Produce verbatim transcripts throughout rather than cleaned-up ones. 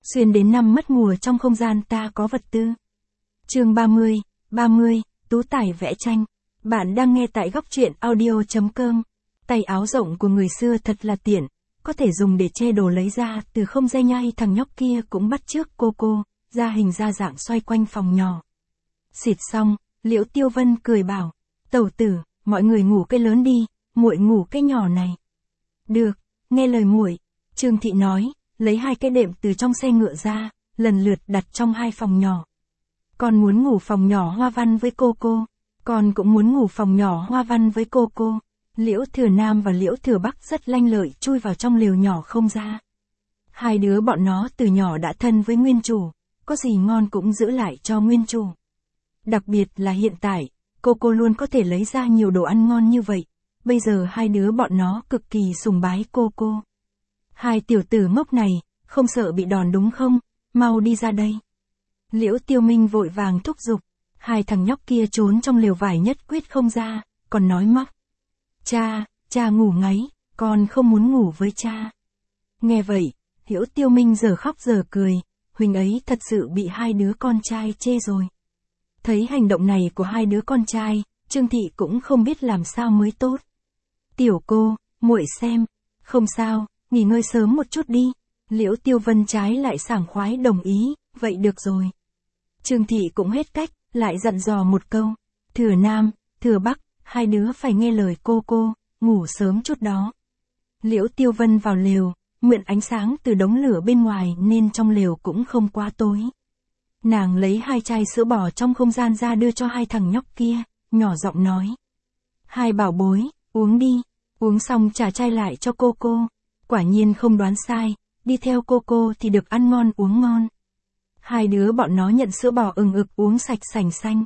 Xuyên đến năm mất mùa trong không gian ta có vật tư. Chương ba mươi, ba mươi, Tú Tài vẽ tranh. Bạn đang nghe tại góc truyện audio chấm com. Tay áo rộng của người xưa thật là tiện, có thể dùng để che đồ lấy ra từ không dây nhai. Thằng nhóc kia cũng bắt chước cô cô, ra hình ra dạng xoay quanh phòng nhỏ. Xịt xong, Liễu Tiêu Vân cười bảo, tẩu tử, mọi người ngủ cái lớn đi, muội ngủ cái nhỏ này. Được, nghe lời muội, Trương Thị nói, lấy hai cái đệm từ trong xe ngựa ra, lần lượt đặt trong hai phòng nhỏ. Con muốn ngủ phòng nhỏ hoa văn với cô cô, con cũng muốn ngủ phòng nhỏ hoa văn với cô cô. Liễu Thừa Nam và Liễu Thừa Bắc rất lanh lợi chui vào trong lều nhỏ không ra. Hai đứa bọn nó từ nhỏ đã thân với nguyên chủ, có gì ngon cũng giữ lại cho nguyên chủ. Đặc biệt là hiện tại, cô cô luôn có thể lấy ra nhiều đồ ăn ngon như vậy. Bây giờ hai đứa bọn nó cực kỳ sùng bái cô cô. Hai tiểu tử ngốc này, không sợ bị đòn đúng không? Mau đi ra đây. Liễu Tiêu Minh vội vàng thúc giục. Hai thằng nhóc kia trốn trong lều vải nhất quyết không ra, còn nói móc. Cha, cha ngủ ngáy, con không muốn ngủ với cha. Nghe vậy, Liễu Tiêu Minh giờ khóc giờ cười, huynh ấy thật sự bị hai đứa con trai chê rồi. Thấy hành động này của hai đứa con trai, Trương Thị cũng không biết làm sao mới tốt. Tiểu cô, muội xem, không sao, nghỉ ngơi sớm một chút đi. Liễu Tiêu Vân trái lại sảng khoái đồng ý, vậy được rồi. Trương Thị cũng hết cách, lại dặn dò một câu, Thừa Nam, Thừa Bắc, hai đứa phải nghe lời cô cô, ngủ sớm chút đó. Liễu Tiêu Vân vào lều, mượn ánh sáng từ đống lửa bên ngoài nên trong lều cũng không quá tối. Nàng lấy hai chai sữa bò trong không gian ra đưa cho hai thằng nhóc kia, nhỏ giọng nói. Hai bảo bối, uống đi, uống xong trả chai lại cho cô cô. Quả nhiên không đoán sai, đi theo cô cô thì được ăn ngon uống ngon. Hai đứa bọn nó nhận sữa bò ừng ực uống sạch sành xanh.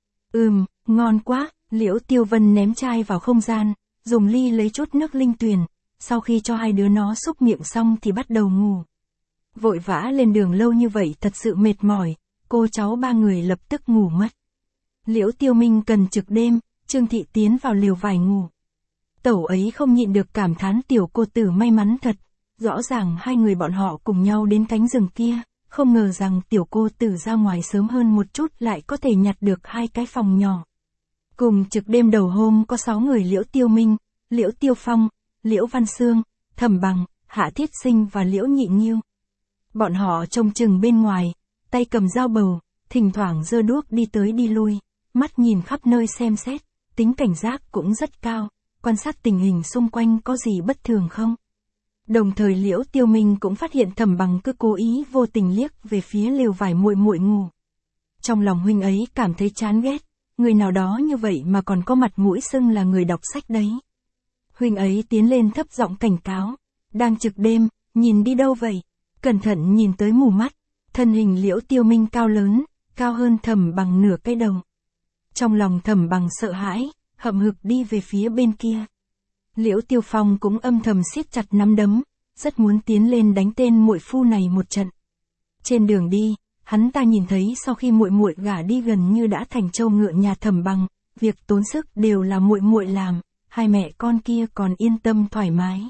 Ừm, ngon quá, Liễu Tiêu Vân ném chai vào không gian, dùng ly lấy chút nước linh tuyền, sau khi cho hai đứa nó xúc miệng xong thì bắt đầu ngủ. Vội vã lên đường lâu như vậy thật sự mệt mỏi, cô cháu ba người lập tức ngủ mất. Liễu Tiêu Minh cần trực đêm, Trương Thị tiến vào lều vải ngủ. Tẩu ấy không nhịn được cảm thán tiểu cô tử may mắn thật, rõ ràng hai người bọn họ cùng nhau đến cánh rừng kia, không ngờ rằng tiểu cô tử ra ngoài sớm hơn một chút lại có thể nhặt được hai cái phòng nhỏ. Cùng trực đêm đầu hôm có sáu người Liễu Tiêu Minh, Liễu Tiêu Phong, Liễu Văn Xương, Thẩm Bằng, Hạ Thiết Sinh và Liễu Nhị Nghiêu. Bọn họ trông chừng bên ngoài, tay cầm dao bầu, thỉnh thoảng giơ đuốc đi tới đi lui, mắt nhìn khắp nơi xem xét, tính cảnh giác cũng rất cao, quan sát tình hình xung quanh có gì bất thường không. Đồng thời Liễu Tiêu Minh cũng phát hiện Thẩm Bằng cứ cố ý vô tình liếc về phía lều vải muội muội ngủ. Trong lòng huynh ấy cảm thấy chán ghét, người nào đó như vậy mà còn có mặt mũi xưng là người đọc sách đấy. Huynh ấy tiến lên thấp giọng cảnh cáo, đang trực đêm, nhìn đi đâu vậy? Cẩn thận nhìn tới mù mắt, thân hình Liễu Tiêu Minh cao lớn, cao hơn Thẩm Bằng nửa cái đầu. Trong lòng Thẩm Bằng sợ hãi, hậm hực đi về phía bên kia. Liễu Tiêu Phong cũng âm thầm siết chặt nắm đấm, rất muốn tiến lên đánh tên muội phu này một trận. Trên đường đi, hắn ta nhìn thấy sau khi muội muội gả đi gần như đã thành trâu ngựa nhà Thẩm Bằng, việc tốn sức đều là muội muội làm, hai mẹ con kia còn yên tâm thoải mái.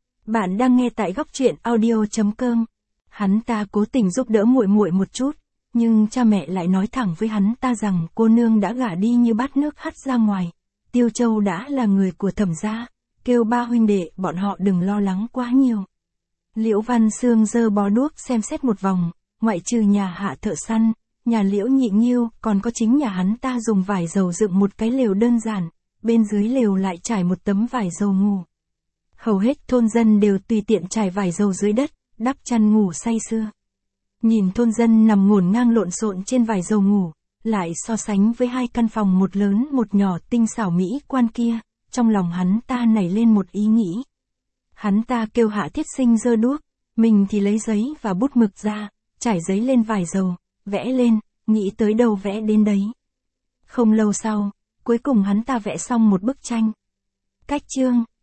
Bạn đang nghe tại góc truyện audio chấm com. Hắn ta cố tình giúp đỡ muội muội một chút, nhưng cha mẹ lại nói thẳng với hắn ta rằng cô nương đã gả đi như bát nước hắt ra ngoài. Tiêu Châu đã là người của Thẩm gia, kêu ba huynh đệ bọn họ đừng lo lắng quá nhiều. Liễu Văn Xương giơ bó đuốc xem xét một vòng, ngoại trừ nhà Hạ thợ săn, nhà Liễu Nhị Nghiêu, còn có chính nhà hắn ta dùng vải dầu dựng một cái lều đơn giản, bên dưới lều lại trải một tấm vải dầu ngủ. Hầu hết thôn dân đều tùy tiện trải vải dầu dưới đất, đắp chăn ngủ say sưa. Nhìn thôn dân nằm ngổn ngang lộn xộn trên vải dầu ngủ, lại so sánh với hai căn phòng một lớn một nhỏ tinh xảo mỹ quan kia, trong lòng hắn ta nảy lên một ý nghĩ. Hắn ta kêu Hạ Thiết Sinh giơ đuốc, mình thì lấy giấy và bút mực ra, trải giấy lên vải dầu, vẽ lên, nghĩ tới đâu vẽ đến đấy. Không lâu sau, cuối cùng hắn ta vẽ xong một bức tranh. Cách chương